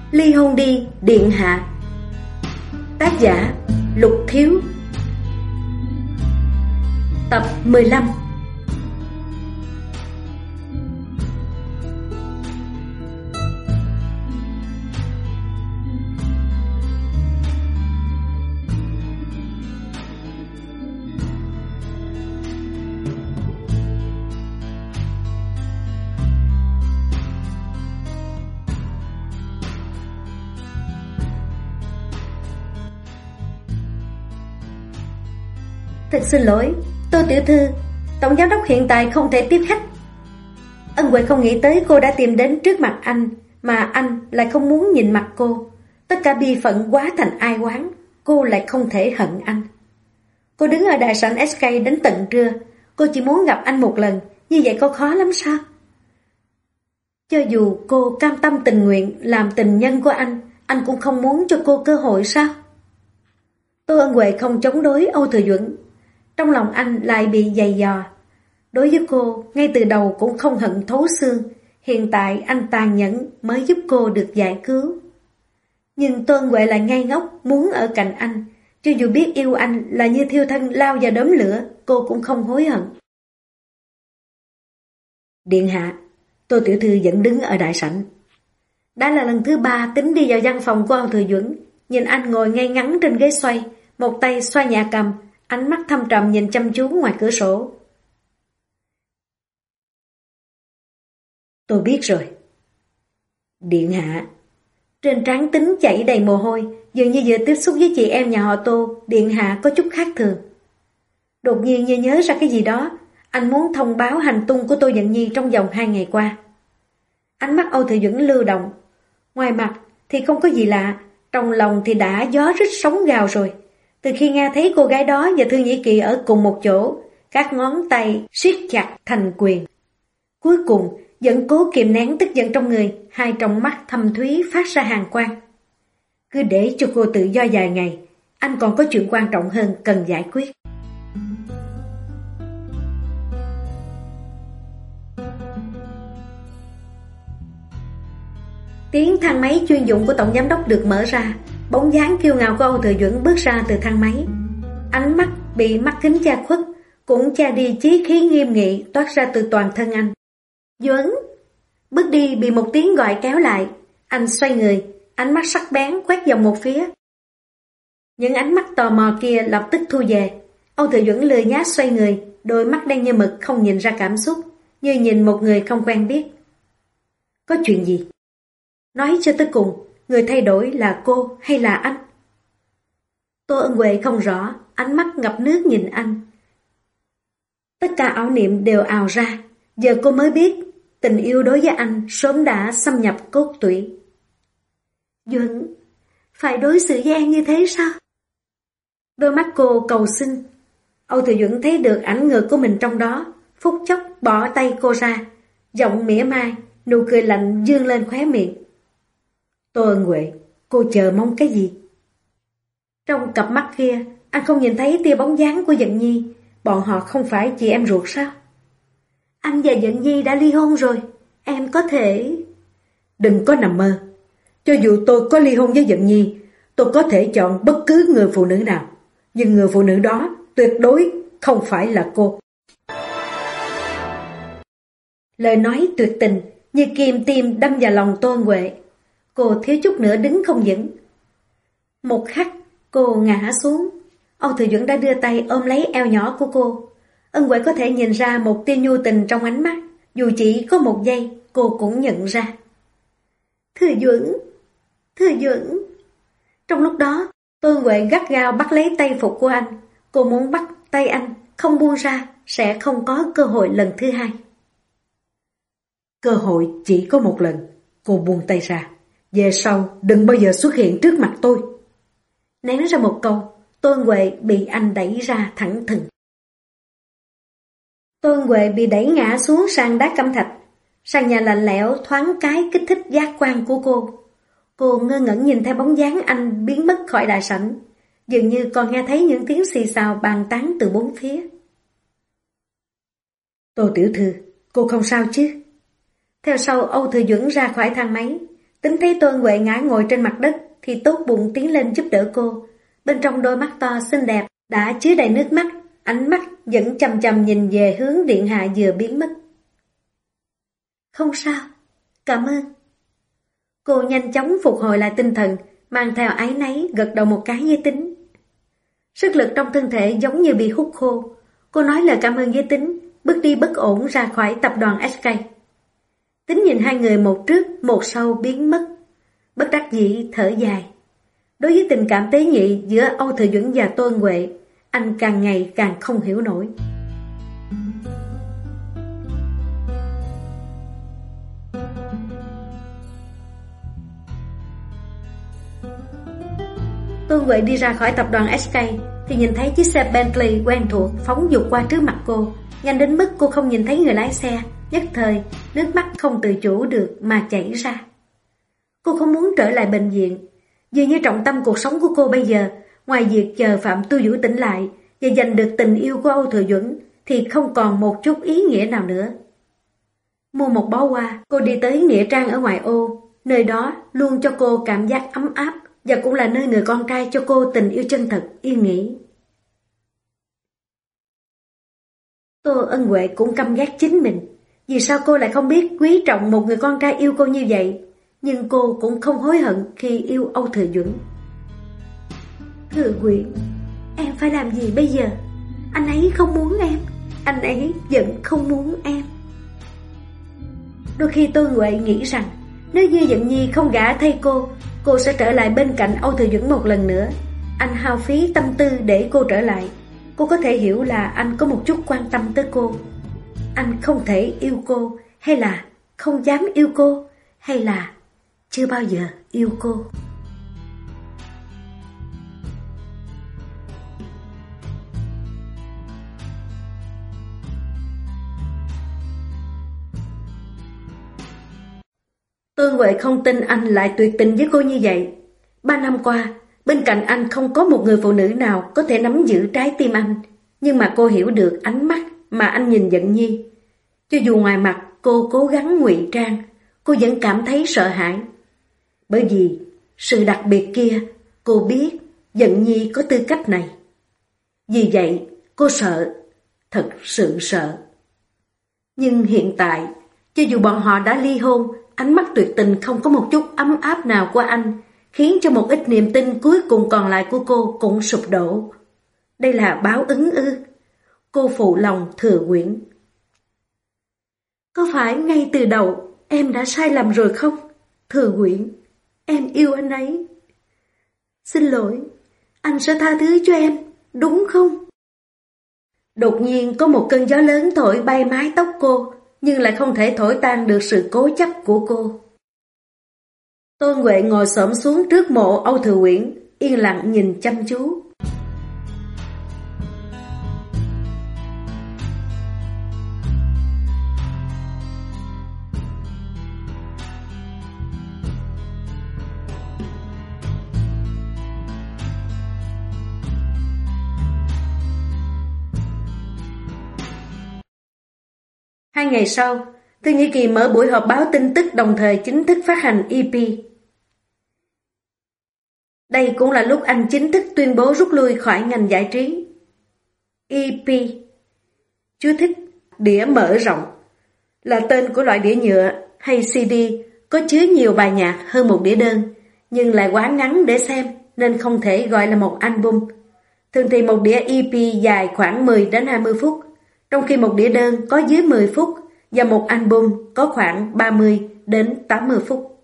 Ly hôn đi, điện hạ. Tác giả Lục Thiếu. Tập 15. Thật xin lỗi, Tô tiểu thư, tổng giám đốc hiện tại không thể tiếp khách. Ân Huệ không nghĩ tới cô đã tìm đến trước mặt anh, mà anh lại không muốn nhìn mặt cô. Tất cả bi phận quá thành ai oán, cô lại không thể hận anh. Cô đứng ở đại sảnh SK đến tận trưa, cô chỉ muốn gặp anh một lần, như vậy có khó lắm sao? Cho dù cô cam tâm tình nguyện làm tình nhân của anh cũng không muốn cho cô cơ hội sao? Tô Ân Huệ không chống đối Âu Thừa Duẩn. Trong lòng anh lại bị dày dò. Đối với cô, ngay từ đầu cũng không hận thấu xương. Hiện tại anh tàn nhẫn mới giúp cô được giải cứu. Nhưng Tô Ân Huệ lại ngây ngốc muốn ở cạnh anh. Cho dù biết yêu anh là như thiêu thân lao vào đốm lửa, cô cũng không hối hận. Điện hạ, Tô tiểu thư vẫn đứng ở đại sảnh. Đã là lần thứ 3 tính đi vào văn phòng của Âu Thừa Duẩn. Nhìn anh ngồi ngay ngắn trên ghế xoay, một tay xoa nhà cầm, ánh mắt thâm trầm nhìn chăm chú ngoài cửa sổ. Tôi biết rồi. Điện hạ. Trên trán Tính chảy đầy mồ hôi, dường như vừa tiếp xúc với chị em nhà họ Tô, điện hạ có chút khác thường. Đột nhiên như nhớ ra cái gì đó, anh muốn thông báo hành tung của Tô Dận Nhi trong vòng 2 ngày qua. Ánh mắt Âu Thừa Duẩn lưu động. Ngoài mặt thì không có gì lạ, trong lòng thì đã gió rít sóng gào rồi. Từ khi nghe thấy cô gái đó và Thương Nhĩ Kỳ ở cùng một chỗ, các ngón tay siết chặt thành quyền. Cuối cùng vẫn cố kiềm nén tức giận trong người, hai tròng mắt thâm thúy phát ra hàn quang. Cứ để cho cô tự do vài ngày, anh còn có chuyện quan trọng hơn cần giải quyết. Tiếng thang máy chuyên dụng của tổng giám đốc được mở ra, bóng dáng kiêu ngạo của Âu Thừa Duẩn bước ra từ thang máy. Ánh mắt bị mắt kính che khuất, cũng che đi chí khí nghiêm nghị toát ra từ toàn thân anh. Duẩn! Bước đi bị một tiếng gọi kéo lại. Anh xoay người, ánh mắt sắc bén quét vòng một phía. Những ánh mắt tò mò kia lập tức thu về. Âu Thừa Duẩn lười nhác xoay người, đôi mắt đen như mực không nhìn ra cảm xúc, như nhìn một người không quen biết. Có chuyện gì? Nói cho tới cùng, người thay đổi là cô hay là anh? Tô Ân Huệ không rõ, ánh mắt ngập nước nhìn anh. Tất cả ảo niệm đều ào ra, giờ cô mới biết tình yêu đối với anh sớm đã xâm nhập cốt tủy. Duẩn, phải đối xử với em như thế sao? Đôi mắt cô cầu xin. Âu Thừa Duẩn thấy được ảnh ngược của mình trong đó, phút chốc bỏ tay cô ra, giọng mỉa mai, nụ cười lạnh dương lên khóe miệng. Tô Ân Huệ, cô chờ mong cái gì? Trong cặp mắt kia, anh không nhìn thấy tia bóng dáng của Dận Nhi. Bọn họ không phải chị em ruột sao? Anh và Dận Nhi đã ly hôn rồi, em có thể... Đừng có nằm mơ. Cho dù tôi có ly hôn với Dận Nhi, tôi có thể chọn bất cứ người phụ nữ nào. Nhưng người phụ nữ đó tuyệt đối không phải là cô. Lời nói tuyệt tình như kim tiêm đâm vào lòng Tô Ân Huệ. Cô thiếu chút nữa đứng không vững. Một khắc, cô ngã xuống. Âu Thừa Duẩn đã đưa tay ôm lấy eo nhỏ của cô. Ân Huệ có thể nhìn ra một tia nhu tình trong ánh mắt. Dù chỉ có một giây, cô cũng nhận ra. Thừa Duẩn, Thừa Duẩn. Trong lúc đó, Tô Ân Huệ gắt gao bắt lấy tay phục của anh. Cô muốn bắt tay anh, không buông ra, sẽ không có cơ hội lần thứ hai. Cơ hội chỉ có một lần. Cô buông tay ra. Về sau đừng bao giờ xuất hiện trước mặt tôi. Ném ra một câu, Tô Ân Huệ bị anh đẩy ra thẳng thừng. Tô Ân Huệ bị đẩy ngã xuống sàn đá cẩm thạch. Sàn nhà lạnh lẽo thoáng cái kích thích giác quan của cô. Cô ngơ ngẩn nhìn theo bóng dáng anh biến mất khỏi đại sảnh. Dường như còn nghe thấy những tiếng xì xào bàn tán từ bốn phía. Tô tiểu thư, cô không sao chứ? Theo sau Âu Thừa Duẩn ra khỏi thang máy. Tính thấy Tôn Huệ ngã ngồi trên mặt đất thì tốt bụng tiến lên giúp đỡ cô. Bên trong đôi mắt to xinh đẹp đã chứa đầy nước mắt, ánh mắt vẫn chằm chằm nhìn về hướng điện hạ vừa biến mất. Không sao, cảm ơn. Cô nhanh chóng phục hồi lại tinh thần, mang theo áy náy gật đầu một cái với Tính. Sức lực trong thân thể giống như bị hút khô. Cô nói lời cảm ơn với Tính, bước đi bất ổn ra khỏi tập đoàn SK. Tính nhìn hai người một trước một sau biến mất, bất đắc dĩ thở dài. Đối với tình cảm tế nhị giữa Âu Thừa Duẩn và Tôn Huệ, anh càng ngày càng không hiểu nổi. Tôn Huệ đi ra khỏi tập đoàn SK thì nhìn thấy chiếc xe Bentley quen thuộc phóng vụt qua trước mặt cô, nhanh đến mức cô không nhìn thấy người lái xe. Nhất thời, nước mắt không tự chủ được mà chảy ra. Cô không muốn trở lại bệnh viện. Dường như trọng tâm cuộc sống của cô bây giờ, ngoài việc chờ Phạm Tu Vũ tỉnh lại và giành được tình yêu của Âu Thừa Duẩn, thì không còn một chút ý nghĩa nào nữa. Mua một bó hoa, cô đi tới Nghĩa Trang ở ngoại ô. Nơi đó luôn cho cô cảm giác ấm áp và cũng là nơi người con trai cho cô tình yêu chân thật, yên nghỉ. Tô Ân Huệ cũng căm ghét chính mình. Vì sao cô lại không biết quý trọng một người con trai yêu cô như vậy? Nhưng cô cũng không hối hận khi yêu Âu Thừa Duẩn. Thừa Quyện, em phải làm gì bây giờ? Anh ấy không muốn em, anh ấy vẫn không muốn em. Đôi khi Tô Huệ nghĩ rằng nếu như Dận Nhi không gả thay cô sẽ trở lại bên cạnh Âu Thừa Duẩn một lần nữa. Anh hao phí tâm tư để cô trở lại. Cô có thể hiểu là anh có một chút quan tâm tới cô. Anh không thể yêu cô, hay là không dám yêu cô, hay là chưa bao giờ yêu cô. Tôn Huệ không tin anh lại tuyệt tình với cô như vậy. 3 năm qua, bên cạnh anh không có một người phụ nữ nào có thể nắm giữ trái tim anh. Nhưng mà cô hiểu được ánh mắt mà anh nhìn Dận Nhi. Cho dù ngoài mặt cô cố gắng ngụy trang, cô vẫn cảm thấy sợ hãi. Bởi vì sự đặc biệt kia, cô biết Dận Nhi có tư cách này. Vì vậy, cô sợ, thật sự sợ. Nhưng hiện tại, cho dù bọn họ đã ly hôn, ánh mắt tuyệt tình không có một chút ấm áp nào của anh, khiến cho một ít niềm tin cuối cùng còn lại của cô cũng sụp đổ. Đây là báo ứng ư? Cô phụ lòng Thừa Quyển. Có phải ngay từ đầu em đã sai lầm rồi không? Thừa Quyển, em yêu anh ấy. Xin lỗi, anh sẽ tha thứ cho em, đúng không? Đột nhiên có một cơn gió lớn thổi bay mái tóc cô, nhưng lại không thể thổi tan được sự cố chấp của cô. Tôn Huệ ngồi xổm xuống trước mộ Âu Thừa Quyển, yên lặng nhìn chăm chú. Hai ngày sau, Thổ Nhĩ Kỳ mở buổi họp báo tin tức đồng thời chính thức phát hành EP. Đây cũng là lúc anh chính thức tuyên bố rút lui khỏi ngành giải trí. EP, chú thích, đĩa mở rộng, là tên của loại đĩa nhựa hay CD có chứa nhiều bài nhạc hơn một đĩa đơn, nhưng lại quá ngắn để xem nên không thể gọi là một album. Thường thì một đĩa EP dài khoảng 10 đến 20 phút, trong khi một đĩa đơn có dưới 10 phút và một album có khoảng 30 đến 80 phút.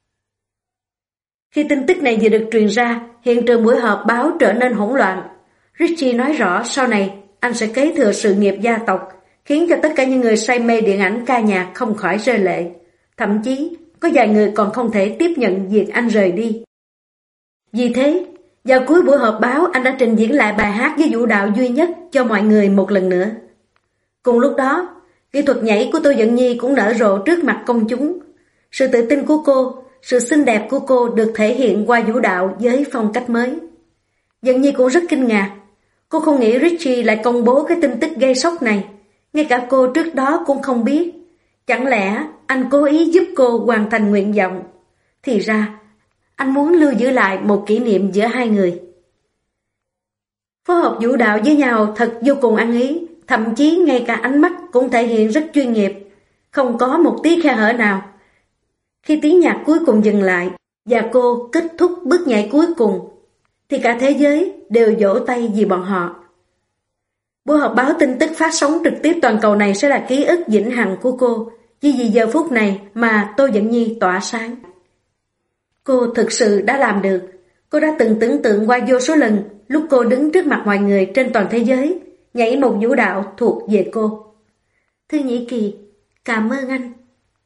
Khi tin tức này vừa được truyền ra, hiện trường buổi họp báo trở nên hỗn loạn. Richie nói rõ sau này anh sẽ kế thừa sự nghiệp gia tộc, khiến cho tất cả những người say mê điện ảnh ca nhạc không khỏi rơi lệ. Thậm chí, có vài người còn không thể tiếp nhận việc anh rời đi. Vì thế, vào cuối buổi họp báo anh đã trình diễn lại bài hát với vũ đạo duy nhất cho mọi người một lần nữa. Cùng lúc đó, kỹ thuật nhảy của Tô Dận Nhi cũng nở rộ trước mặt công chúng. Sự tự tin của cô, sự xinh đẹp của cô được thể hiện qua vũ đạo với phong cách mới. Dận Nhi cũng rất kinh ngạc. Cô không nghĩ Richie lại công bố cái tin tức gây sốc này. Ngay cả cô trước đó cũng không biết. Chẳng lẽ anh cố ý giúp cô hoàn thành nguyện vọng? Thì ra, anh muốn lưu giữ lại một kỷ niệm giữa hai người. Phối hợp vũ đạo với nhau thật vô cùng ăn ý, thậm chí ngay cả ánh mắt cũng thể hiện rất chuyên nghiệp, không có một tí khe hở nào. Khi tiếng nhạc cuối cùng dừng lại và cô kết thúc bước nhảy cuối cùng, thì cả thế giới đều vỗ tay vì bọn họ. Buổi họp báo tin tức phát sóng trực tiếp toàn cầu này sẽ là ký ức vĩnh hằng của cô, chỉ vì giờ phút này mà Tô Dận Nhi tỏa sáng. Cô thực sự đã làm được. Cô đã từng tưởng tượng qua vô số lần lúc cô đứng trước mặt mọi người trên toàn thế giới, nhảy một vũ đạo thuộc về cô. Thư Nhĩ Kỳ, cảm ơn anh.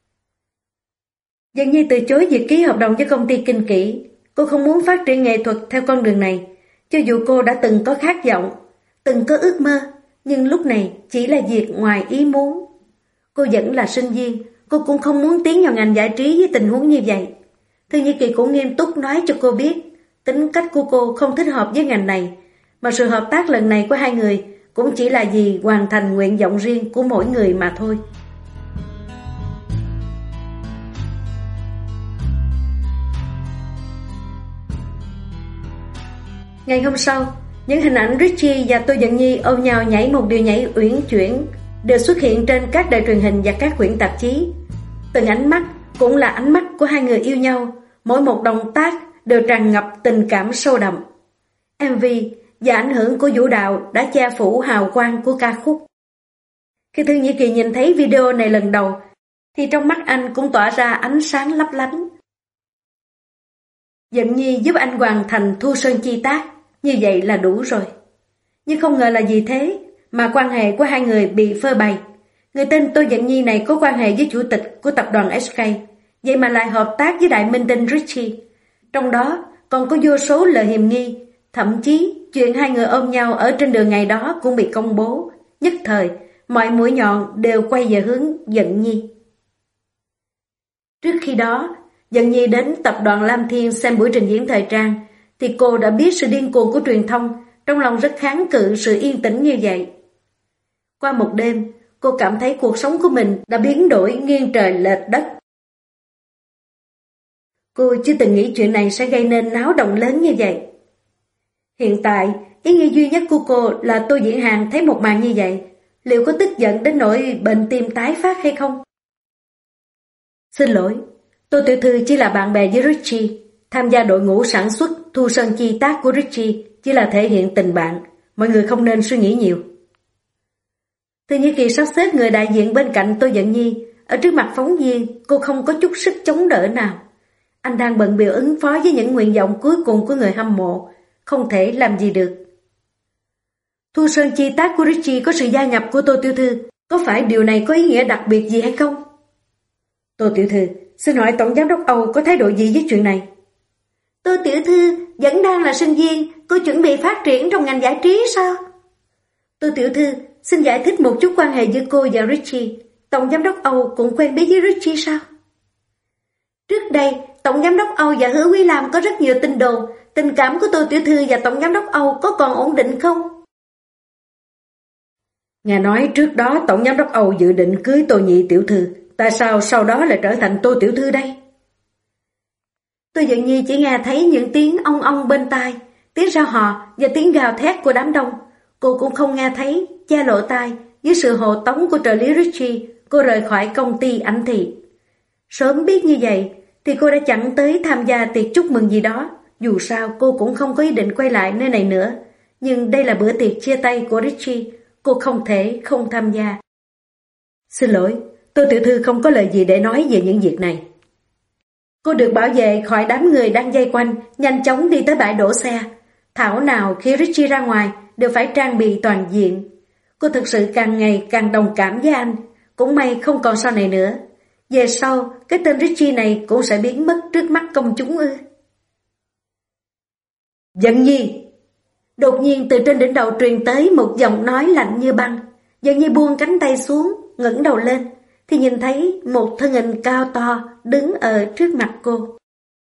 Dận Nhi từ chối việc ký hợp đồng với công ty Kinh Kỷ. Cô không muốn phát triển nghệ thuật theo con đường này, cho dù cô đã từng có khát vọng, từng có ước mơ, nhưng lúc này chỉ là việc ngoài ý muốn. Cô vẫn là sinh viên, cô cũng không muốn tiến vào ngành giải trí với tình huống như vậy. Thư Nhĩ Kỳ cũng nghiêm túc nói cho cô biết, tính cách của cô không thích hợp với ngành này, mà sự hợp tác lần này của hai người cũng chỉ là vì hoàn thành nguyện vọng riêng của mỗi người mà thôi. Ngày hôm sau, những hình ảnh Richie và Tô Dận Nhi ôm nhau nhảy một điệu nhảy uyển chuyển đều xuất hiện trên các đài truyền hình và các quyển tạp chí. Từng ánh mắt cũng là ánh mắt của hai người yêu nhau, mỗi một động tác đều tràn ngập tình cảm sâu đậm. MV và ảnh hưởng của vũ đạo đã che phủ hào quang của ca khúc. Khi Thư Nhĩ Kỳ nhìn thấy video này lần đầu, thì trong mắt anh cũng tỏa ra ánh sáng lấp lánh. Dận Nhi giúp anh hoàn thành Thu Sơn chi tác, như vậy là đủ rồi. Nhưng không ngờ là gì thế, mà quan hệ của hai người bị phơi bày. Người tên Tô Dận Nhi này có quan hệ với chủ tịch của tập đoàn SK, vậy mà lại hợp tác với đại minh tinh Richie. Trong đó còn có vô số lời hiềm nghi, thậm chí chuyện hai người ôm nhau ở trên đường ngày đó cũng bị công bố. Nhất thời, mọi mũi nhọn đều quay về hướng Dận Nhi. Trước khi đó, Dận Nhi đến tập đoàn Lam Thiên xem buổi trình diễn thời trang, thì cô đã biết sự điên cuồng của truyền thông, trong lòng rất kháng cự sự yên tĩnh như vậy. Qua một đêm, cô cảm thấy cuộc sống của mình đã biến đổi nghiêng trời lệch đất. Cô chưa từng nghĩ chuyện này sẽ gây nên náo động lớn như vậy. Hiện tại, ý nghĩ duy nhất của cô là Tô Diễn Hàn thấy một màn như vậy, liệu có tức giận đến nỗi bệnh tim tái phát hay không? Xin lỗi, Tô tiểu thư chỉ là bạn bè với Richie, tham gia đội ngũ sản xuất Thu Sơn chi tác của Richie chỉ là thể hiện tình bạn, mọi người không nên suy nghĩ nhiều. Thư Nhĩ Kỳ sắp xếp người đại diện bên cạnh Tô Dận Nhi, ở trước mặt phóng viên, cô không có chút sức chống đỡ nào. Anh đang bận bịu ứng phó với những nguyện vọng cuối cùng của người hâm mộ, không thể làm gì được. Thu Sơn chi tác của Richie có sự gia nhập của Tô tiểu thư, có phải điều này có ý nghĩa đặc biệt gì hay không? Tô tiểu thư, xin hỏi tổng giám đốc Âu có thái độ gì với chuyện này? Tô tiểu thư vẫn đang là sinh viên, cô chuẩn bị phát triển trong ngành giải trí sao? Tô tiểu thư, xin giải thích một chút quan hệ giữa cô và Richie. Tổng giám đốc Âu cũng quen biết với Richie sao? Trước đây, tổng giám đốc Âu và Hứa Quý Lam có rất nhiều tin đồn, tình cảm của Tô tiểu thư và tổng giám đốc Âu có còn ổn định không? Nghe nói trước đó tổng giám đốc Âu dự định cưới Tô nhị tiểu thư, tại sao sau đó lại trở thành Tô tiểu thư đây? Tô Dận Nhi chỉ nghe thấy những tiếng ong ong bên tai, tiếng rao hò và tiếng gào thét của đám đông. Cô cũng không nghe thấy, che lộ tai, dưới sự hộ tống của trợ lý Richie, cô rời khỏi công ty ảnh thị. Sớm biết như vậy, thì cô đã chẳng tới tham gia tiệc chúc mừng gì đó, dù sao cô cũng không có ý định quay lại nơi này nữa. Nhưng đây là bữa tiệc chia tay của Richie, cô không thể không tham gia. Xin lỗi, Tô tiểu thư không có lời gì để nói về những việc này. Cô được bảo vệ khỏi đám người đang vây quanh, nhanh chóng đi tới bãi đổ xe. Thảo nào khi Richie ra ngoài đều phải trang bị toàn diện. Cô thực sự càng ngày càng đồng cảm với anh, cũng may không còn sau này nữa. Về sau, cái tên Richie này cũng sẽ biến mất trước mắt công chúng ư? Dận Nhi! Đột nhiên từ trên đỉnh đầu truyền tới một giọng nói lạnh như băng. Dận Nhi buông cánh tay xuống, ngẩng đầu lên, thì nhìn thấy một thân hình cao to đứng ở trước mặt cô.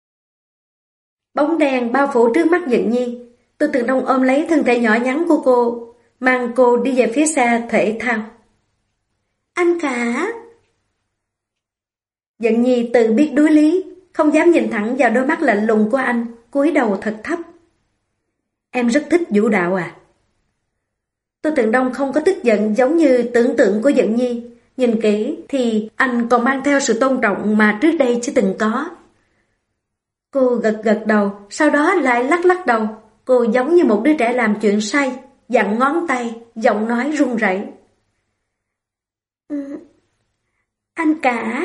Bóng đèn bao phủ trước mắt Dận Nhi. Tô Tường Đông ôm lấy thân thể nhỏ nhắn của cô, mang cô đi về phía xe thể thao. Anh cả! Dận Nhi tự biết đối lý, không dám nhìn thẳng vào đôi mắt lạnh lùng của anh, cúi đầu thật thấp. Em rất thích vũ đạo à? Tô Thượng Đông không có tức giận giống như tưởng tượng của Dận Nhi. Nhìn kỹ thì anh còn mang theo sự tôn trọng mà trước đây chưa từng có. Cô gật gật đầu, sau đó lại lắc lắc đầu. Cô giống như một đứa trẻ làm chuyện sai, dặn ngón tay, giọng nói run rẩy. Anh cả,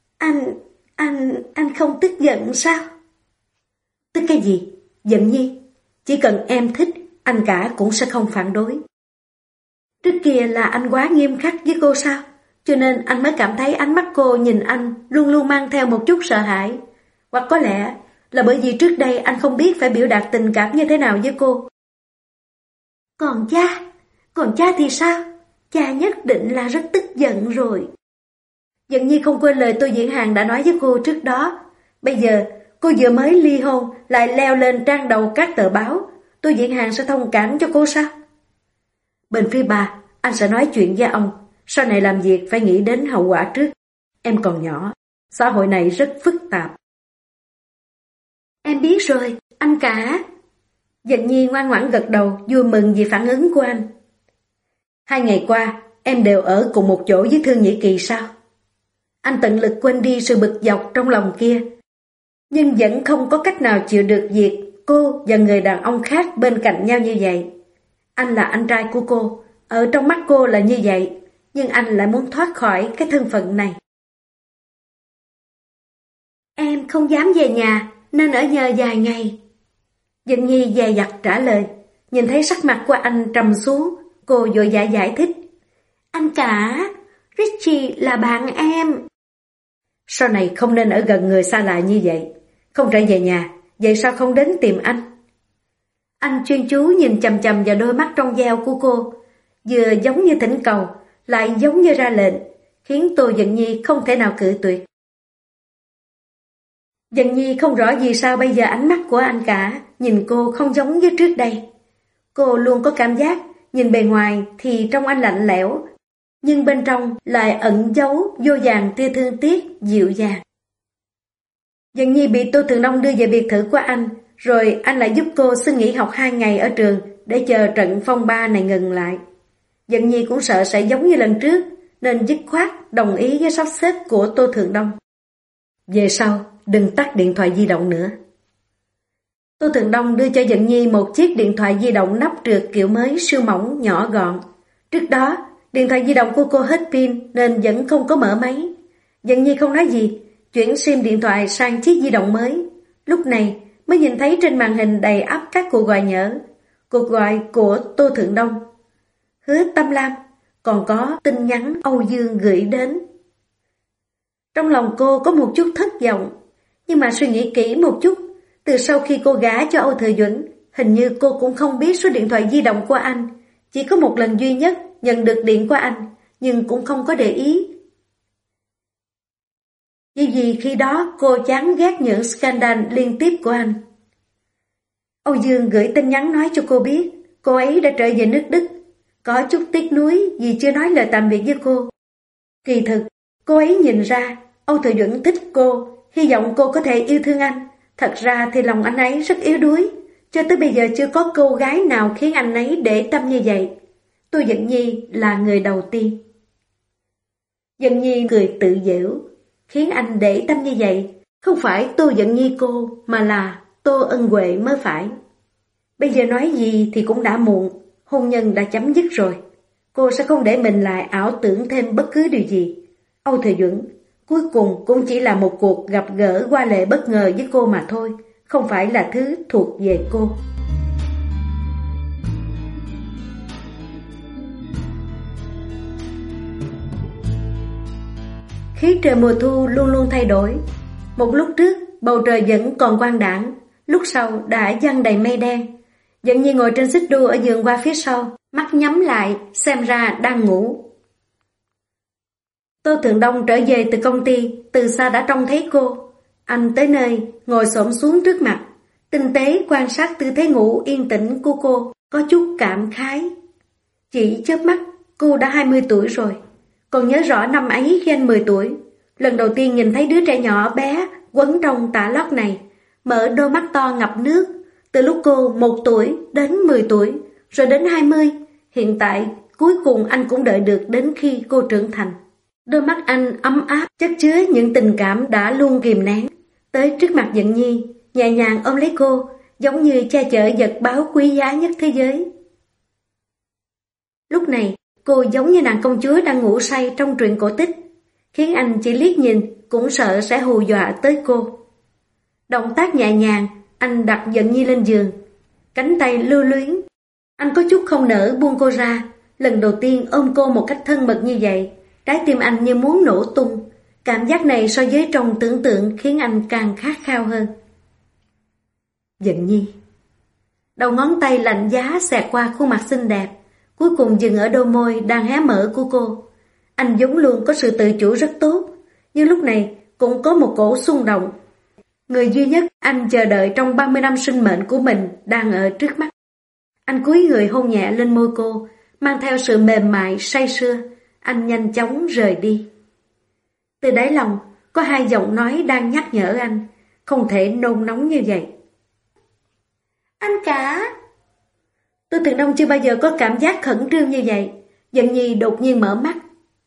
anh không tức giận sao? Tức cái gì? Dận Nhi, chỉ cần em thích, anh cả cũng sẽ không phản đối. Trước kia là anh quá nghiêm khắc với cô sao? Cho nên anh mới cảm thấy ánh mắt cô nhìn anh luôn luôn mang theo một chút sợ hãi. Hoặc có lẽ là bởi vì trước đây anh không biết phải biểu đạt tình cảm như thế nào với cô. Còn cha thì sao? Cha nhất định là rất tức giận rồi. Dận Nhi không quên lời Tô Diễn Hàn đã nói với cô trước đó. Bây giờ cô vừa mới ly hôn lại leo lên trang đầu các tờ báo. Tô Diễn Hàn sẽ thông cảm cho cô sao? Bên phía bà, anh sẽ nói chuyện với ông. Sau này làm việc phải nghĩ đến hậu quả trước. Em còn nhỏ, xã hội này rất phức tạp. Em biết rồi, anh cả. Dận Nhi ngoan ngoãn gật đầu, vui mừng vì phản ứng của anh. 2 ngày qua, em đều ở cùng một chỗ với Thương Nhĩ Kỳ sao? Anh tận lực quên đi sự bực dọc trong lòng kia, nhưng vẫn không có cách nào chịu được việc cô và người đàn ông khác bên cạnh nhau như vậy. Anh là anh trai của cô, ở trong mắt cô là như vậy, nhưng anh lại muốn thoát khỏi cái thân phận này. Em không dám về nhà, nên ở nhờ vài ngày. Dận Nhi dè dặt trả lời. Nhìn thấy sắc mặt của anh trầm xuống, cô vội vã giải thích. Anh cả, Richie là bạn em. Sau này không nên ở gần người xa lạ như vậy. Không trở về nhà, vậy sao không đến tìm anh? Anh chuyên chú nhìn chằm chằm vào đôi mắt trong veo của cô, vừa giống như thỉnh cầu, lại giống như ra lệnh, khiến Tô Dận Nhi không thể nào cự tuyệt. Dận Nhi không rõ vì sao bây giờ ánh mắt của anh cả nhìn cô không giống với trước đây. Cô luôn có cảm giác nhìn bề ngoài thì trong anh lạnh lẽo, nhưng bên trong lại ẩn giấu vô vàn tia thương tiếc dịu dàng. Dận Nhi bị Tô Thượng Đông đưa về biệt thự của anh, rồi anh lại giúp cô xin nghỉ học 2 ngày ở trường để chờ trận phong ba này ngừng lại. Dận Nhi cũng sợ sẽ giống như lần trước, nên dứt khoát đồng ý với sắp xếp của Tô Thượng Đông. Về sau, đừng tắt điện thoại di động nữa. Tô Thượng Đông đưa cho Dận Nhi một chiếc điện thoại di động nắp trượt kiểu mới siêu mỏng nhỏ gọn. Trước đó, điện thoại di động của cô hết pin nên vẫn không có mở máy. Dận Nhi không nói gì, chuyển sim điện thoại sang chiếc di động mới. Lúc này mới nhìn thấy trên màn hình đầy ắp các cuộc gọi nhỡ. Cuộc gọi của Tô Thượng Đông, Hứa Tâm Lam, còn có tin nhắn Âu Dương gửi đến. Trong lòng cô có một chút thất vọng, nhưng mà suy nghĩ kỹ một chút, từ sau khi cô gả cho Âu Thừa Duẩn, hình như cô cũng không biết số điện thoại di động của anh. Chỉ có một lần duy nhất nhận được điện của anh, nhưng cũng không có để ý. Vì khi đó cô chán ghét những scandal liên tiếp của anh. Âu Dương gửi tin nhắn nói cho cô biết cô ấy đã trở về nước Đức, có chút tiếc nuối vì chưa nói lời tạm biệt với cô. Kỳ thực, cô ấy nhìn ra Âu Thừa Duẩn thích cô, hy vọng cô có thể yêu thương anh. Thật ra thì lòng anh ấy rất yếu đuối, cho tới bây giờ chưa có cô gái nào khiến anh ấy để tâm như vậy. Tô Dận Nhi là người đầu tiên. Dận Nhi cười tự giễu, khiến anh để tâm như vậy, không phải Tô Dận Nhi cô, mà là Tô Ân Huệ mới phải. Bây giờ nói gì thì cũng đã muộn, hôn nhân đã chấm dứt rồi. Cô sẽ không để mình lại ảo tưởng thêm bất cứ điều gì. Âu Thừa Duẩn cuối cùng cũng chỉ là một cuộc gặp gỡ hoa lệ bất ngờ với cô mà thôi, không phải là thứ thuộc về cô. Khí trời mùa thu luôn luôn thay đổi. Một lúc trước bầu trời vẫn còn quang đãng, lúc sau đã giăng đầy mây đen. Dận Nhi ngồi trên xích đu ở giường qua phía sau, mắt nhắm lại, xem ra đang ngủ. Tô Thượng Đông trở về từ công ty, từ xa đã trông thấy cô. Anh tới nơi, ngồi xổm xuống trước mặt, tinh tế quan sát tư thế ngủ yên tĩnh của cô, có chút cảm khái. Chỉ chớp mắt, cô đã 20 tuổi rồi. Còn nhớ rõ năm ấy khi anh 10 tuổi, lần đầu tiên nhìn thấy đứa trẻ nhỏ bé quấn trong tả lót này, mở đôi mắt to ngập nước, từ lúc cô 1 tuổi đến 10 tuổi, rồi đến 20, hiện tại cuối cùng anh cũng đợi được đến khi cô trưởng thành. Đôi mắt anh ấm áp, chất chứa những tình cảm đã luôn kìm nén. Tới trước mặt Dận Nhi, nhẹ nhàng ôm lấy cô, giống như che chở vật báu quý giá nhất thế giới. Lúc này, cô giống như nàng công chúa đang ngủ say trong truyện cổ tích, khiến anh chỉ liếc nhìn cũng sợ sẽ hù dọa tới cô. Động tác nhẹ nhàng, anh đặt Dận Nhi lên giường, cánh tay lưu luyến. Anh có chút không nỡ buông cô ra, lần đầu tiên ôm cô một cách thân mật như vậy, trái tim anh như muốn nổ tung. Cảm giác này so với trong tưởng tượng khiến anh càng khát khao hơn. Dận Nhi. Đầu ngón tay lạnh giá xẹt qua khuôn mặt xinh đẹp, cuối cùng dừng ở đôi môi đang hé mở của cô. Anh vốn luôn có sự tự chủ rất tốt, nhưng lúc này cũng có một cổ xung động. Người duy nhất anh chờ đợi trong 30 năm sinh mệnh của mình đang ở trước mắt. Anh cúi người hôn nhẹ lên môi cô, mang theo sự mềm mại say sưa. Anh nhanh chóng rời đi. Từ đáy lòng có 2 giọng nói đang nhắc nhở anh không thể nôn nóng như vậy. Anh cả. Tôi từ đông chưa bao giờ có cảm giác khẩn trương như vậy. Dận Nhi đột nhiên mở mắt.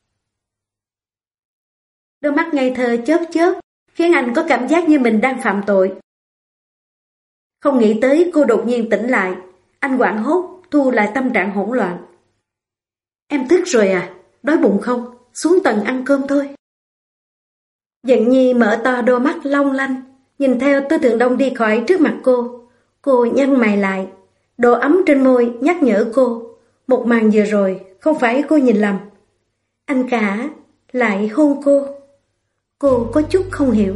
Đôi mắt ngây thơ chớp chớp, khiến anh có cảm giác như mình đang phạm tội. Không nghĩ tới cô đột nhiên tỉnh lại, anh hoảng hốt, thu lại tâm trạng hỗn loạn. Em thức rồi à? Đói bụng không? Xuống tầng ăn cơm thôi. Dận Nhi mở to đôi mắt long lanh, nhìn theo Tư Thượng Đông đi khỏi trước mặt cô. Cô nhăn mày lại, độ ấm trên môi nhắc nhở cô. Một màn vừa rồi, không phải cô nhìn lầm. Anh cả lại hôn cô. Cô có chút không hiểu.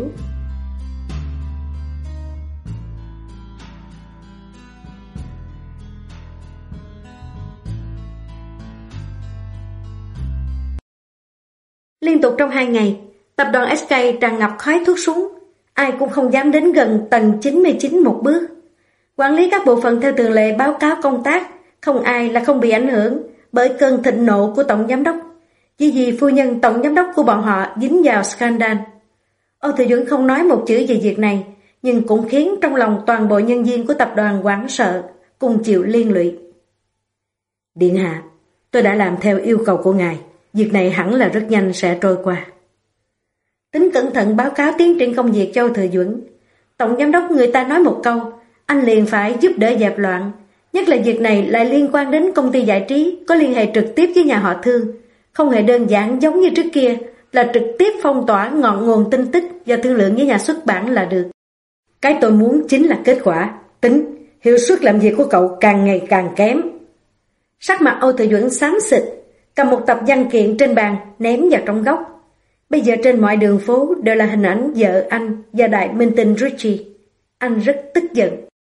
Liên tục trong 2 ngày, tập đoàn SK tràn ngập khói thuốc súng. Ai cũng không dám đến gần tầng 99 một bước. Quản lý các bộ phận theo thường lệ báo cáo công tác, không ai là không bị ảnh hưởng bởi cơn thịnh nộ của tổng giám đốc. Chỉ vì phu nhân tổng giám đốc của bọn họ dính vào scandal. Âu Thừa Duẩn không nói một chữ về việc này, nhưng cũng khiến trong lòng toàn bộ nhân viên của tập đoàn hoảng sợ, cùng chịu liên lụy. Điện hạ, tôi đã làm theo yêu cầu của ngài, việc này hẳn là rất nhanh sẽ trôi qua. Tính cẩn thận báo cáo tiến triển công việc cho Âu Thừa Duẩn. Tổng giám đốc người ta nói một câu, anh liền phải giúp đỡ dẹp loạn. Nhất là việc này lại liên quan đến công ty giải trí, có liên hệ trực tiếp với nhà họ Thương. Không hề đơn giản giống như trước kia là trực tiếp phong tỏa ngọn nguồn tin tức và thương lượng với nhà xuất bản là được. Cái tôi muốn chính là kết quả. Tính, hiệu suất làm việc của cậu càng ngày càng kém. Sắc mặt Âu Thừa Duẩn xám xịt, cầm một tập văn kiện trên bàn ném vào trong góc. Bây giờ trên mọi đường phố đều là hình ảnh vợ anh và đại minh tinh Richie. Anh rất tức giận.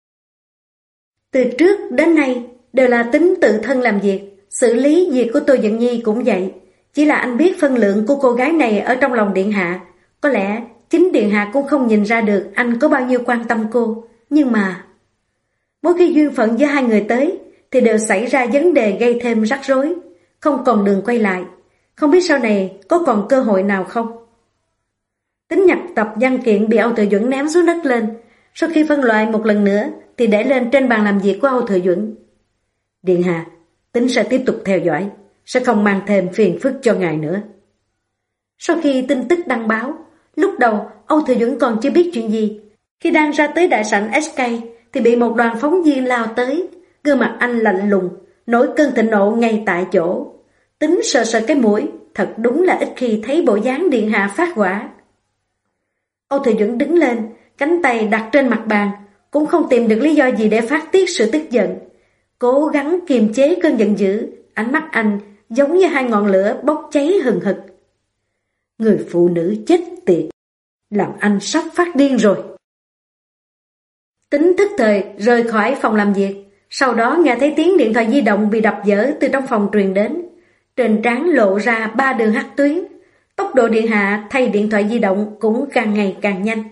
Từ trước đến nay đều là Tính tự thân làm việc, xử lý việc của Tô Dận Nhi cũng vậy. Chỉ là anh biết phân lượng của cô gái này ở trong lòng điện hạ. Có lẽ chính điện hạ cũng không nhìn ra được anh có bao nhiêu quan tâm cô. Nhưng mà mỗi khi duyên phận giữa 2 người tới thì đều xảy ra vấn đề gây thêm rắc rối, không còn đường quay lại. Không biết sau này có còn cơ hội nào không? Tính nhặt tập văn kiện bị Âu Thừa Duẩn ném xuống đất lên. Sau khi phân loại một lần nữa thì để lên trên bàn làm việc của Âu Thừa Duẩn. Điện hạ, Tính sẽ tiếp tục theo dõi, sẽ không mang thêm phiền phức cho ngài nữa. Sau khi tin tức đăng báo, lúc đầu Âu Thừa Duẩn còn chưa biết chuyện gì. Khi đang ra tới đại sảnh SK thì bị một đoàn phóng viên lao tới. Gương mặt anh lạnh lùng, nổi cơn thịnh nộ ngay tại chỗ. Tính sờ sờ cái mũi, thật đúng là ít khi thấy bộ dáng điện hạ phát hỏa. Âu Thừa Duẩn đứng lên, cánh tay đặt trên mặt bàn, cũng không tìm được lý do gì để phát tiết sự tức giận. Cố gắng kiềm chế cơn giận dữ, ánh mắt anh giống như 2 ngọn lửa bốc cháy hừng hực. Người phụ nữ chết tiệt, làm anh sắp phát điên rồi. Tính thức thời rời khỏi phòng làm việc, sau đó nghe thấy tiếng điện thoại di động bị đập vỡ từ trong phòng truyền đến. Trên trán lộ ra 3 đường hắc tuyến. Tốc độ điện hạ thay điện thoại di động cũng càng ngày càng nhanh.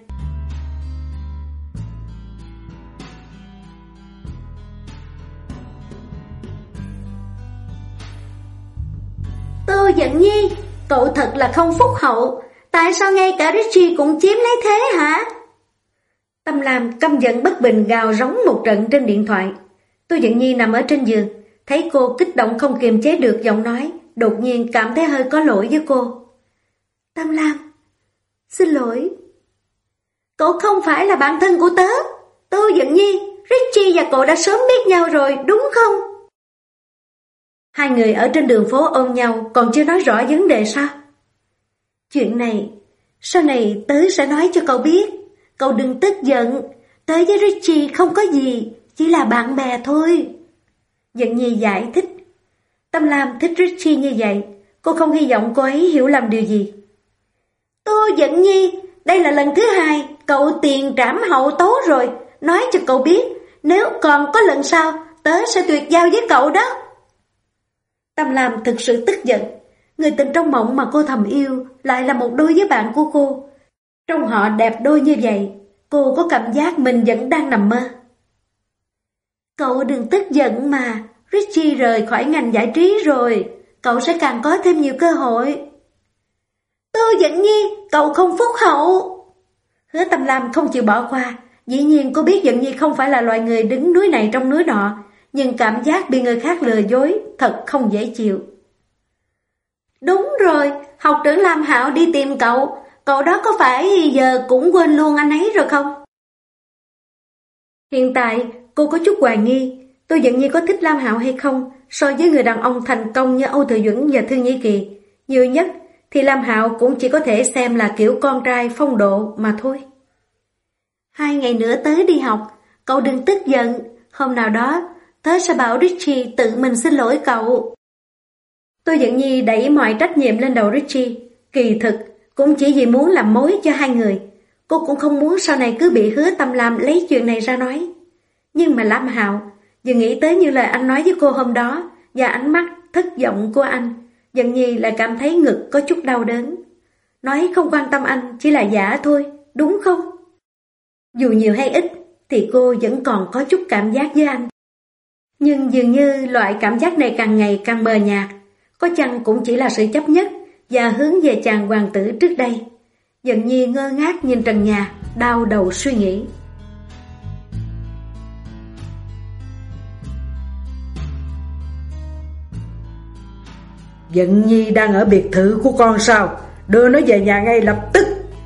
Tô Dận Nhi, cậu thật là không phúc hậu. Tại sao ngay cả Richie cũng chiếm lấy thế hả? Tâm Lam căm giận bất bình gào rống một trận trên điện thoại. Tô Dận Nhi nằm ở trên giường, thấy cô kích động không kiềm chế được giọng nói, đột nhiên cảm thấy hơi có lỗi với cô. Tâm Lam, xin lỗi. Cậu không phải là bạn thân của tớ. Tô Dận Nhi, Richie và cậu đã sớm biết nhau rồi, đúng không? Hai người ở trên đường phố ôm nhau còn chưa nói rõ vấn đề sao? Chuyện này, sau này tớ sẽ nói cho cậu biết. Cậu đừng tức giận. Tớ với Richie không có gì, chỉ là bạn bè thôi. Dận Nhi giải thích. Tâm Lam thích Richie như vậy, cô không hy vọng cô ấy hiểu lầm điều gì. Tô Dận Nhi, đây là lần thứ hai cậu tiền trảm hậu tấu rồi. Nói cho cậu biết, nếu còn có lần sau, tớ sẽ tuyệt giao với cậu đó. Tâm Lam thực sự tức giận. Người tình trong mộng mà cô thầm yêu lại là một đôi với bạn của cô. Trong họ đẹp đôi như vậy, cô có cảm giác mình vẫn đang nằm mơ. Cậu đừng tức giận mà, Richie rời khỏi ngành giải trí rồi, cậu sẽ càng có thêm nhiều cơ hội. Tô Dận Nhi, cậu không phúc hậu. Hứa Tâm Lam không chịu bỏ qua. Dĩ nhiên cô biết Dận Nhi không phải là loài người đứng núi này trong núi nọ, nhưng cảm giác bị người khác lừa dối thật không dễ chịu. Đúng rồi, học trưởng Lam Hạo đi tìm cậu. Cậu đó có phải giờ cũng quên luôn anh ấy rồi không? Hiện tại cô có chút hoài nghi Tô Dận Nhi có thích Lam Hạo hay không. So với người đàn ông thành công như Âu Thừa Duẩn và Thương Nhĩ Kỳ, nhiều nhất thì Lam Hạo cũng chỉ có thể xem là kiểu con trai phong độ mà thôi. 2 ngày nữa tớ đi học, cậu đừng tức giận. Hôm nào đó tớ sẽ bảo Richie tự mình xin lỗi cậu. Tô Dận Nhi đẩy mọi trách nhiệm lên đầu Richie. Kỳ thực cũng chỉ vì muốn làm mối cho hai người. Cô cũng không muốn sau này cứ bị Hứa Tâm Lam lấy chuyện này ra nói. Nhưng mà Lam Hạo vừa nghĩ tới như lời anh nói với cô hôm đó và ánh mắt thất vọng của anh, Dận Nhi lại cảm thấy ngực có chút đau đớn. Nói không quan tâm anh chỉ là giả thôi, đúng không? Dù nhiều hay ít thì cô vẫn còn có chút cảm giác với anh. Nhưng dường như loại cảm giác này càng ngày càng mờ nhạt. Có chăng cũng chỉ là sự chấp nhất và hướng về chàng hoàng tử trước đây. Dận Nhi ngơ ngác nhìn trần nhà, đau đầu suy nghĩ. Dận Nhi đang ở biệt thự của con sao? Đưa nó về nhà ngay lập tức.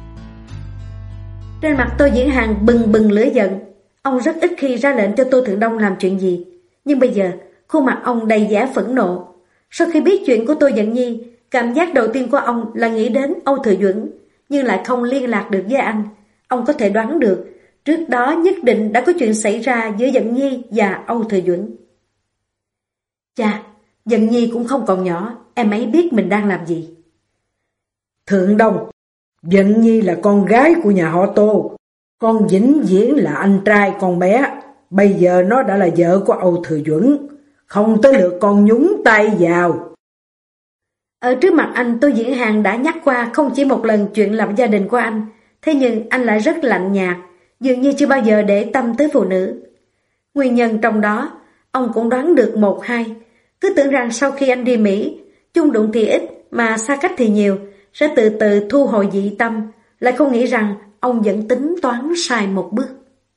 Trên mặt Tô Diễn Hàn bừng bừng lửa giận. Ông rất ít khi ra lệnh cho Tô Thượng Đông làm chuyện gì, nhưng bây giờ khuôn mặt ông đầy vẻ phẫn nộ. Sau khi biết chuyện của Tô Dận Nhi, cảm giác đầu tiên của ông là nghĩ đến Âu Thừa Duẩn, nhưng lại không liên lạc được với anh. Ông có thể đoán được trước đó nhất định đã có chuyện xảy ra giữa Dận Nhi và Âu Thừa Duẩn. Chà, Dận Nhi cũng không còn nhỏ, em ấy biết mình đang làm gì. Thượng Đông, Dận Nhi là con gái của nhà họ Tô, con vĩnh viễn là anh trai con bé. Bây giờ nó đã là vợ của Âu Thừa Duẩn, không tới lượt con nhúng tay vào. Ở trước mặt anh, Tô Diễn Hàn đã nhắc qua không chỉ một lần chuyện lập gia đình của anh, thế nhưng anh lại rất lạnh nhạt, dường như chưa bao giờ để tâm tới phụ nữ. Nguyên nhân trong đó, ông cũng đoán được 1-2, cứ tưởng rằng sau khi anh đi Mỹ, chung đụng thì ít mà xa cách thì nhiều, sẽ từ từ thu hồi dị tâm, lại không nghĩ rằng ông vẫn tính toán sai một bước.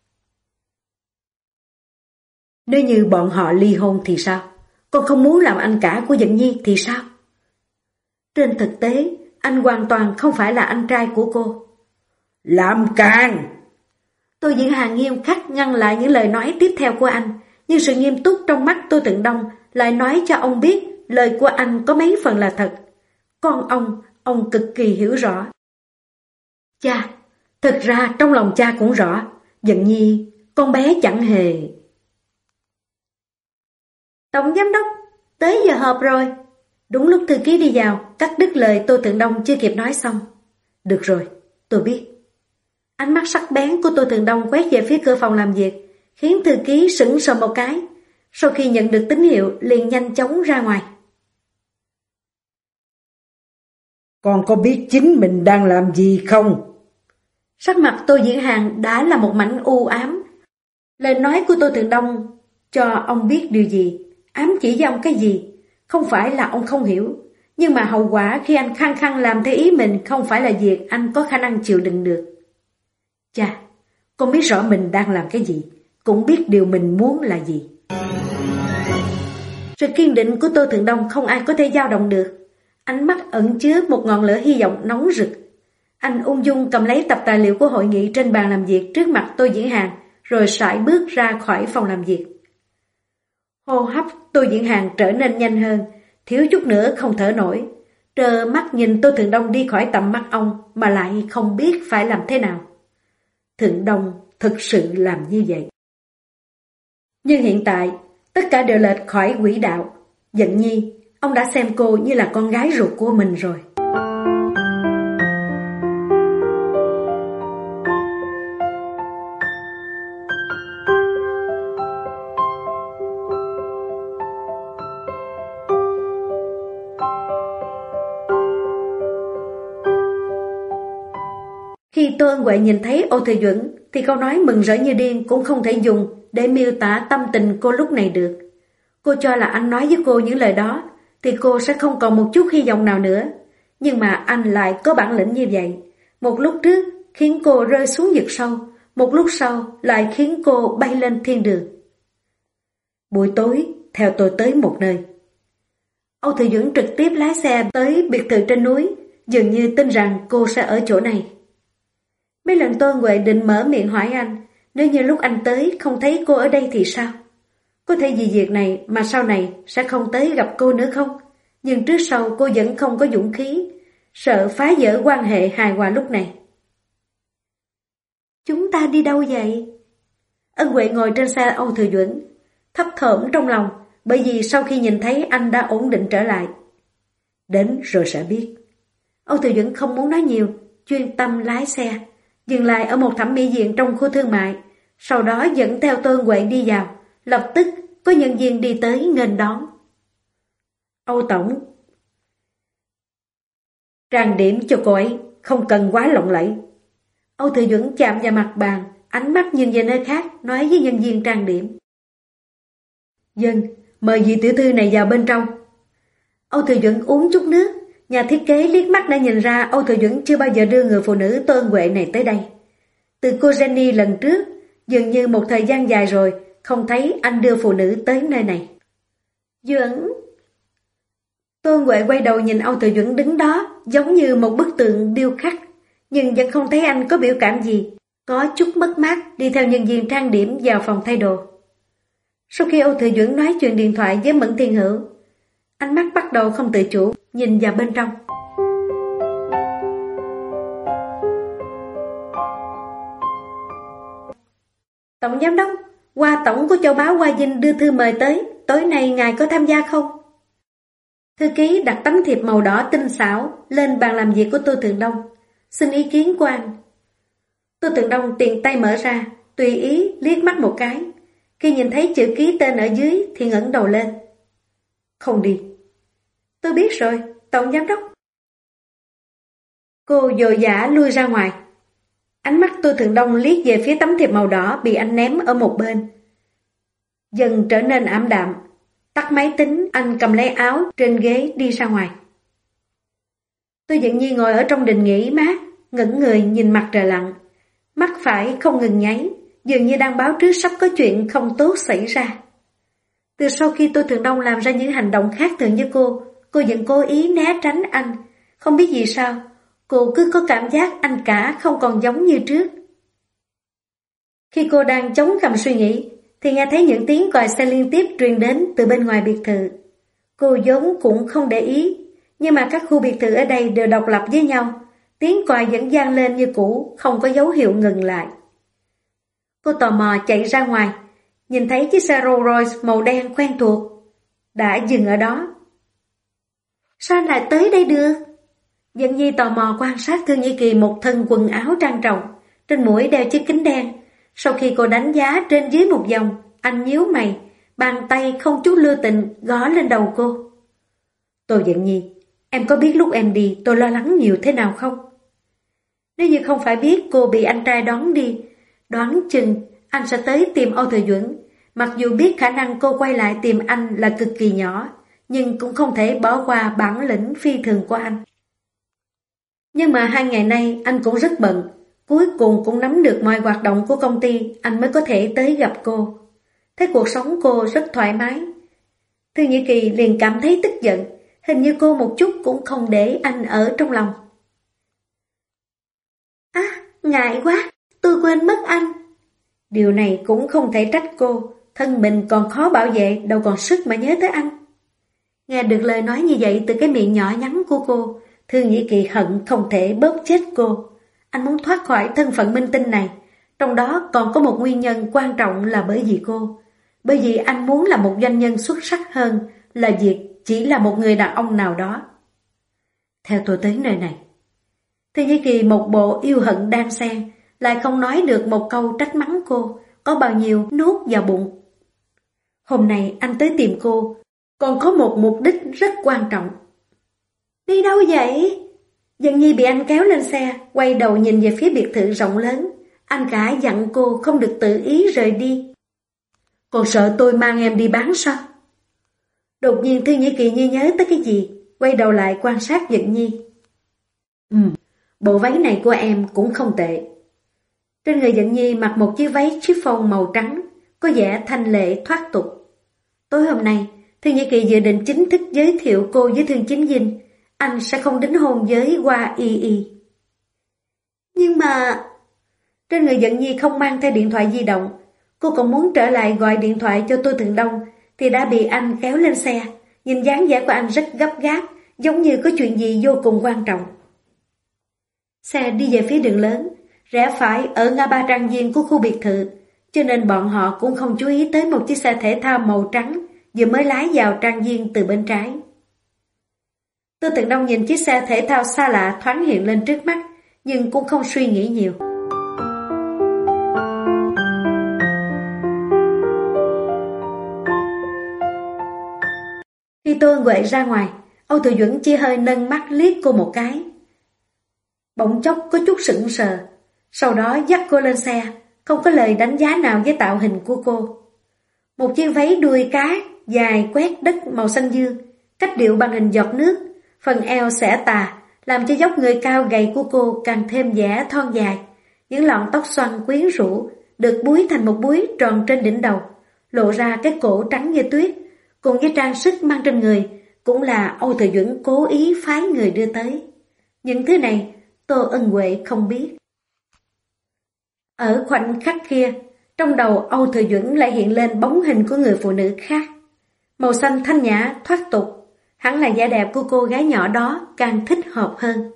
Nếu như bọn họ ly hôn thì sao? Con không muốn làm anh cả của Dận Nhi thì sao? Trên thực tế, anh hoàn toàn không phải là anh trai của cô. Làm càn! Tô Diễn Hàn nghiêm khắc ngăn lại những lời nói tiếp theo của anh, nhưng sự nghiêm túc trong mắt Tô Thượng Đông lại nói cho ông biết lời của anh có mấy phần là thật. Con ông cực kỳ hiểu rõ. Cha, thật ra trong lòng cha cũng rõ, Dận Nhi, con bé chẳng hề. Tổng giám đốc, tới giờ họp rồi. Đúng lúc thư ký đi vào, cắt đứt lời Tô Thượng Đông chưa kịp nói xong. Được rồi, tôi biết. Ánh mắt sắc bén của Tô Thượng Đông quét về phía cửa phòng làm việc, khiến thư ký sững sờ một cái. Sau khi nhận được tín hiệu, liền nhanh chóng ra ngoài. Con có biết chính mình đang làm gì không? Sắc mặt Tô Diễn Hàn đã là một mảnh u ám. Lời nói của Tô Thượng Đông cho ông biết điều gì, ám chỉ với ông cái gì. Không phải là ông không hiểu, Nhưng mà hậu quả khi anh khăng khăng làm theo ý mình không phải là việc anh có khả năng chịu đựng được. Chà, con biết rõ mình đang làm cái gì, cũng biết điều mình muốn là gì. Sự kiên định của Tô Thượng Đông không ai có thể dao động được. Ánh mắt ẩn chứa một ngọn lửa hy vọng nóng rực. Anh ung dung cầm lấy tập tài liệu của hội nghị trên bàn làm việc trước mặt Tô Diễn Hàn, rồi sải bước ra khỏi phòng làm việc. Hô hấp Tô Diễn Hàn trở nên nhanh hơn, thiếu chút nữa không thở nổi. Trơ mắt nhìn Tô Thượng Đông đi khỏi tầm mắt ông mà lại không biết phải làm thế nào. Thượng Đông thực sự làm như vậy. Nhưng hiện tại, tất cả đều lệch khỏi quỹ đạo. Dận Nhi, ông đã xem cô như là con gái ruột của mình rồi. Khi Tô Ân Huệ nhìn thấy Âu Thừa Duẩn thì câu nói mừng rỡ như điên cũng không thể dùng để miêu tả tâm tình cô lúc này được. Cô cho là anh nói với cô những lời đó thì cô sẽ không còn một chút hy vọng nào nữa. Nhưng mà anh lại có bản lĩnh như vậy. Một lúc trước khiến cô rơi xuống vực sâu, một lúc sau lại khiến cô bay lên thiên đường. Buổi tối, theo tôi tới một nơi. Âu Thừa Duẩn trực tiếp lái xe tới biệt thự trên núi, dường như tin rằng cô sẽ ở chỗ này. Mấy lần Tô Huệ định mở miệng hỏi anh, nếu như lúc anh tới không thấy cô ở đây thì sao? Có thể vì việc này mà sau này sẽ không tới gặp cô nữa không? Nhưng trước sau cô vẫn không có dũng khí, sợ phá vỡ quan hệ hài hòa lúc này. Chúng ta đi đâu vậy? Ân Huệ ngồi trên xe Âu Thừa Duẩn, thấp thỏm trong lòng, bởi vì sau khi nhìn thấy anh đã ổn định trở lại. Đến rồi sẽ biết. Âu Thừa Duẩn không muốn nói nhiều, chuyên tâm lái xe, dừng lại ở một thẩm mỹ viện trong khu thương mại, sau đó dẫn theo Tô Huệ đi vào. Lập tức có nhân viên đi tới nghênh đón. Âu tổng, trang điểm cho cô ấy, không cần quá lộng lẫy. Âu Thừa Duẩn chạm vào mặt bàn, ánh mắt nhìn về nơi khác, nói với nhân viên trang điểm. Dân, mời vị tiểu thư này vào bên trong. Âu Thừa Duẩn uống chút nước. Nhà thiết kế liếc mắt đã nhìn ra Âu Thừa Duẩn chưa bao giờ đưa người phụ nữ Tô Huệ này tới đây. Từ cô Jenny lần trước, dường như một thời gian dài rồi, không thấy anh đưa phụ nữ tới nơi này. Duẩn... Tô Huệ quay đầu nhìn Âu Thừa Duẩn đứng đó, giống như một bức tượng điêu khắc, nhưng vẫn không thấy anh có biểu cảm gì, có chút mất mát đi theo nhân viên trang điểm vào phòng thay đồ. Sau khi Âu Thừa Duẩn nói chuyện điện thoại với Mẫn Thiên Hữu, ánh mắt bắt đầu không tự chủ, nhìn vào bên trong. Tổng giám đốc, Hoa tổng của châu báo Hoa Dinh đưa thư mời tới, tối nay ngài có tham gia không? Thư ký đặt tấm thiệp màu đỏ tinh xảo lên bàn làm việc của Tô Thượng Đông. Xin ý kiến của anh. Tô Thượng Đông tiện tay mở ra, tùy ý liếc mắt một cái. Khi nhìn thấy chữ ký tên ở dưới thì ngẩng đầu lên. Không đi. Tôi biết rồi, tổng giám đốc. Cô vội vã lui ra ngoài. Ánh mắt Tô Thượng Đông liếc về phía tấm thiệp màu đỏ bị anh ném ở một bên. Dần trở nên ảm đạm. Tắt máy tính, anh cầm lấy áo trên ghế đi ra ngoài. Tô Dận Nhi ngồi ở trong đình nghỉ mát, ngẩng người nhìn mặt trời lặn. Mắt phải không ngừng nháy, dường như đang báo trước sắp có chuyện không tốt xảy ra. Từ sau khi Tô Thượng Đông làm ra những hành động khác thường với cô vẫn cố ý né tránh anh. Không biết vì sao, cô cứ có cảm giác anh cả không còn giống như trước. Khi cô đang chống cằm suy nghĩ, thì nghe thấy những tiếng còi xe liên tiếp truyền đến từ bên ngoài biệt thự. Cô vốn cũng không để ý, nhưng mà các khu biệt thự ở đây đều độc lập với nhau. Tiếng còi vẫn vang lên như cũ, không có dấu hiệu ngừng lại. Cô tò mò chạy ra ngoài, nhìn thấy chiếc xe Rolls Royce màu đen quen thuộc đã dừng ở đó. Sao anh lại tới đây được? Dận Nhi tò mò quan sát Thương Nhi Kỳ một thân quần áo trang trọng, trên mũi đeo chiếc kính đen. Sau khi cô đánh giá trên dưới một vòng, anh nhíu mày, bàn tay không chút lưu tình gõ lên đầu cô. Tô Dận Nhi, em có biết lúc em đi tôi lo lắng nhiều thế nào không? Nếu như không phải biết cô bị anh trai đón đi, đoán chừng anh sẽ tới tìm Âu Thừa Duẩn. Mặc dù biết khả năng cô quay lại tìm anh là cực kỳ nhỏ, nhưng cũng không thể bỏ qua bản lĩnh phi thường của anh. Nhưng mà 2 ngày nay anh cũng rất bận, cuối cùng cũng nắm được mọi hoạt động của công ty, anh mới có thể tới gặp cô. Thấy cuộc sống cô rất thoải mái. Thư Nhĩ Kỳ liền cảm thấy tức giận, hình như cô một chút cũng không để anh ở trong lòng. Ngại quá, tôi quên mất anh. Điều này cũng không thể trách cô, thân mình còn khó bảo vệ, đâu còn sức mà nhớ tới anh. Nghe được lời nói như vậy từ cái miệng nhỏ nhắn của cô, Thư Nhĩ Kỳ hận không thể bóp chết cô. Anh muốn thoát khỏi thân phận minh tinh này, trong đó còn có một nguyên nhân quan trọng là bởi vì cô. Bởi vì anh muốn là một doanh nhân xuất sắc hơn là việc chỉ là một người đàn ông nào đó. Theo tôi tới nơi này, Thư Nhĩ Kỳ một bộ yêu hận đan xen, lại không nói được một câu trách mắng cô, có bao nhiêu nuốt vào bụng. Hôm nay anh tới tìm cô, còn có một mục đích rất quan trọng. Đi đâu vậy? Dần Nhi bị anh kéo lên xe, quay đầu nhìn về phía biệt thự rộng lớn. Anh cả dặn cô không được tự ý rời đi. Còn sợ tôi mang em đi bán sao? Đột nhiên Thư Nhĩ Kỳ như nhớ tới cái gì, quay đầu lại quan sát Dần Nhi. Bộ váy này của em cũng không tệ. Trên người Dận Nhi mặc một chiếc váy chiffon màu trắng, có vẻ thanh lệ thoát tục. Tối hôm nay, Thư Nhĩ Kỳ dự định chính thức giới thiệu cô với Thương Chính Dinh. Anh sẽ không đính hôn với Hoa Y Y. Nhưng mà... Trên người Dận Nhi không mang theo điện thoại di động. Cô còn muốn trở lại gọi điện thoại cho Tô Tường Đông thì đã bị anh kéo lên xe. Nhìn dáng vẻ của anh rất gấp gáp, giống như có chuyện gì vô cùng quan trọng. Xe đi về phía đường lớn, rẽ phải ở ngã ba trang viên của khu biệt thự, cho nên bọn họ cũng không chú ý tới một chiếc xe thể thao màu trắng vừa mới lái vào trang viên từ bên trái. Tô Tường Đông nhìn chiếc xe thể thao xa lạ thoáng hiện lên trước mắt, nhưng cũng không suy nghĩ nhiều. Khi Tô Ân Huệ ra ngoài, Âu Thừa Duẩn chỉ hơi nâng mắt liếc cô một cái. Bỗng chốc có chút sững sờ, sau đó dắt cô lên xe, không có lời đánh giá nào với tạo hình của cô. Một chiếc váy đuôi cá dài quét đất màu xanh dương, cách điệu bằng hình giọt nước, phần eo xẻ tà, làm cho dốc người cao gầy của cô càng thêm vẻ thon dài. Những lọn tóc xoăn quyến rũ được búi thành một búi tròn trên đỉnh đầu, lộ ra cái cổ trắng như tuyết, cùng với trang sức mang trên người, cũng là Âu Thừa Duẩn cố ý phái người đưa tới. Những thứ này Tô Ân Huệ không biết. Ở khoảnh khắc kia, trong đầu Âu Thừa Duẩn lại hiện lên bóng hình của người phụ nữ khác. Màu xanh thanh nhã, thoát tục, hẳn là vẻ đẹp của cô gái nhỏ đó càng thích hợp hơn.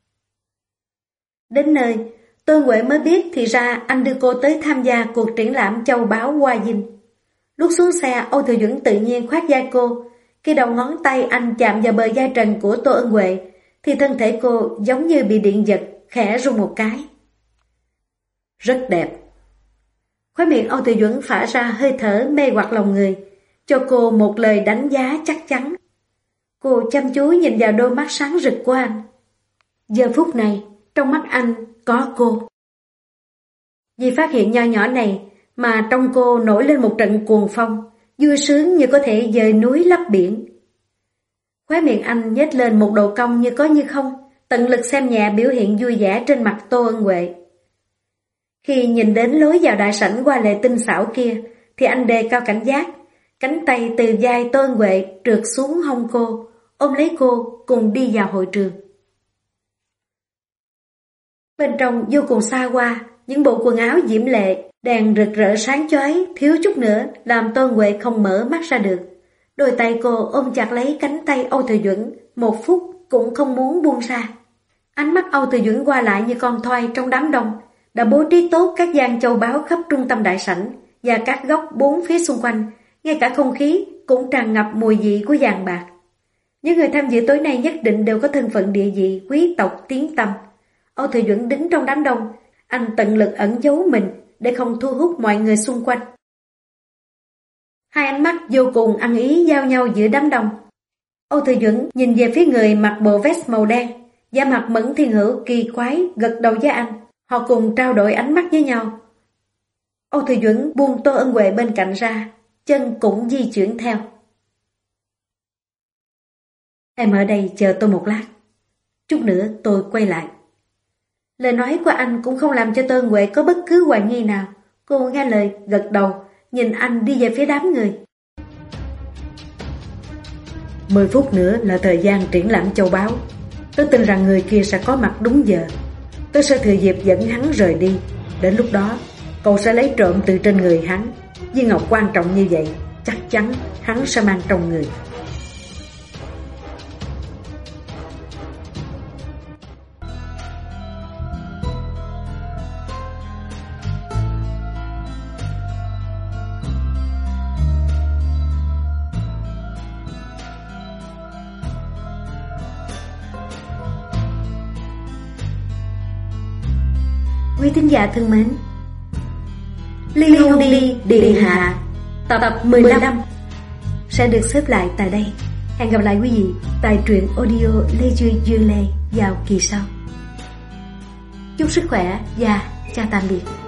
Đến nơi, Tô Ân Huệ mới biết thì ra anh đưa cô tới tham gia cuộc triển lãm châu báu Hoa Dinh. Lúc xuống xe, Âu Thừa Duẩn tự nhiên khoát vai cô. Khi đầu ngón tay anh chạm vào bờ vai trần của Tô Ân Huệ, thì thân thể cô giống như bị điện giật, khẽ rung một cái. Rất đẹp. Khóe miệng Âu Thừa Duẩn phả ra hơi thở mê hoặc lòng người, cho cô một lời đánh giá chắc chắn. Cô chăm chú nhìn vào đôi mắt sáng rực của anh. Giờ phút này, trong mắt anh có cô. Vì phát hiện nho nhỏ này mà trong cô nổi lên một trận cuồng phong, vui sướng như có thể dời núi lấp biển. Khóe miệng anh nhếch lên một độ cong như có như không, tận lực xem nhẹ biểu hiện vui vẻ trên mặt Tô Ân Huệ. Khi nhìn đến lối vào đại sảnh hoa lệ tinh xảo kia, thì anh đề cao cảnh giác, cánh tay từ vai Tô Ân Huệ trượt xuống hông cô, ôm lấy cô cùng đi vào hội trường. Bên trong vô cùng xa hoa, những bộ quần áo diễm lệ, đèn rực rỡ sáng chói, thiếu chút nữa làm Tô Ân Huệ không mở mắt ra được. Đôi tay cô ôm chặt lấy cánh tay Âu Thừa Duẩn, một phút cũng không muốn buông ra. Ánh mắt Âu Thừa Duẩn qua lại như con thoi trong đám đông, đã bố trí tốt các gian châu báu khắp trung tâm đại sảnh và các góc bốn phía xung quanh, ngay cả không khí cũng tràn ngập mùi vị của vàng bạc. Những người tham dự tối nay nhất định đều có thân phận địa vị, quý tộc tiếng tăm. Âu Thừa Duẩn đứng trong đám đông, anh tận lực ẩn giấu mình để không thu hút mọi người xung quanh. Hai ánh mắt vô cùng ăn ý giao nhau giữa đám đông. Âu Thừa Duẩn nhìn về phía người mặc bộ vest màu đen, da mặt Mẫn Thiên Hữu kỳ quái gật đầu với anh. Họ cùng trao đổi ánh mắt với nhau. Âu Thừa Duẩn buông Tô Ân Huệ bên cạnh ra, chân cũng di chuyển theo. Em ở đây chờ tôi một lát. Chút nữa tôi quay lại. Lời nói của anh cũng không làm cho Tân Huệ có bất cứ hoài nghi nào. Cô nghe lời, gật đầu, nhìn anh đi về phía đám người. 10 phút nữa là thời gian triển lãm châu báu. Tớ tin rằng người kia sẽ có mặt đúng giờ. Tớ sẽ thừa dịp dẫn hắn rời đi. Đến lúc đó, cậu sẽ lấy trộm từ trên người hắn. Viên ngọc quan trọng như vậy, chắc chắn hắn sẽ mang trong người. Quý thính giả thân mến, Ly Hôn Đi Điện Hạ tập 15 sẽ được xếp lại tại đây. Hẹn gặp lại quý vị tại truyện audio Lê Duy Duyên Lê vào kỳ sau. Chúc sức khỏe và chào tạm biệt.